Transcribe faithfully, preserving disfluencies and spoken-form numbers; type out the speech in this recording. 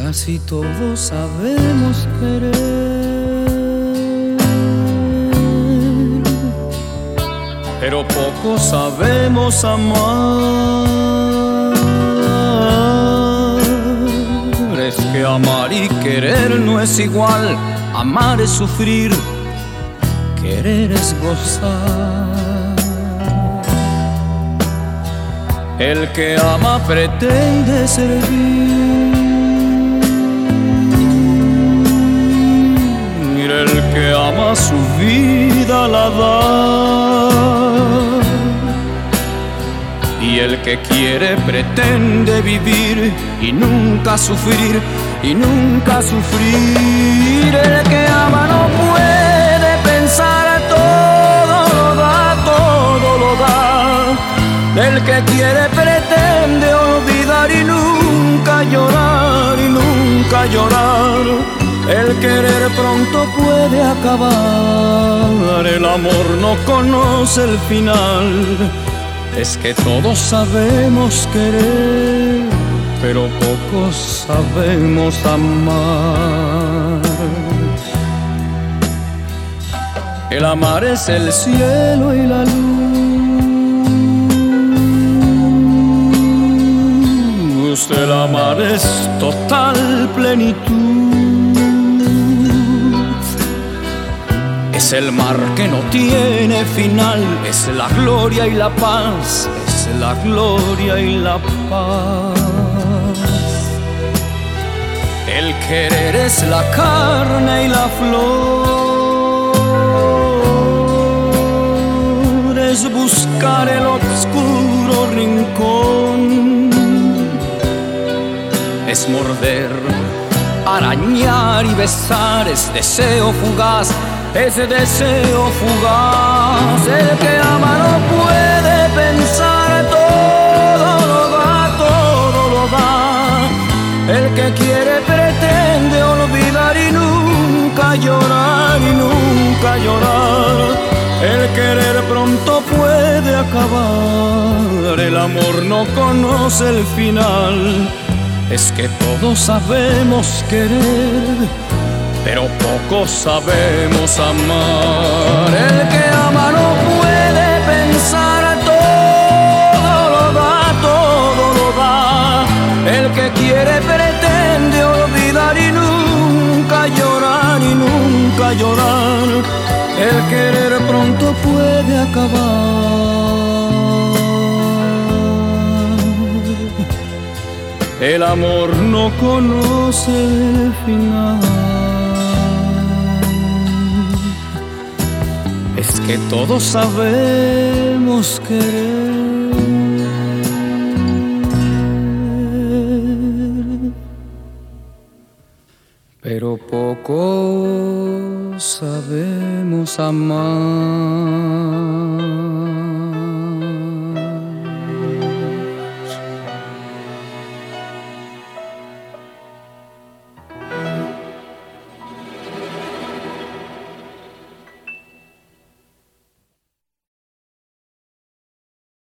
Casi todos sabemos querer, pero poco sabemos amar. Es que amar y querer no es igual. Amar es sufrir, querer es gozar. El que ama pretende servir, el que ama su vida la da, y el que quiere pretende vivir y nunca sufrir, y nunca sufrir. El que ama no puede pensar, todo lo da, todo lo da. El que quiere pretende olvidar y nunca llorar, y nunca llorar. El querer pronto puede acabar, el amor no conoce el final. Es que todos sabemos querer, pero pocos sabemos amar. El amar es el cielo y la luz, el amar es total plenitud. Es el mar que no tiene final, es la gloria y la paz, es la gloria y la paz. El querer es la carne y la flor, es buscar el oscuro rincón, es morder, arañar y besar, es deseo fugaz, ese deseo fugaz. El que ama no puede pensar, todo lo da, todo lo da. El que quiere pretende olvidar y nunca llorar, y nunca llorar. El querer pronto puede acabar, el amor no conoce el final. Es que todos sabemos querer, pero pocos sabemos amar. El que ama no puede pensar, todo lo da, todo lo da. El que quiere pretende olvidar y nunca llorar, y nunca llorar. El querer pronto puede acabar, el amor no conoce el final. Es que todos sabemos querer, pero poco sabemos amar.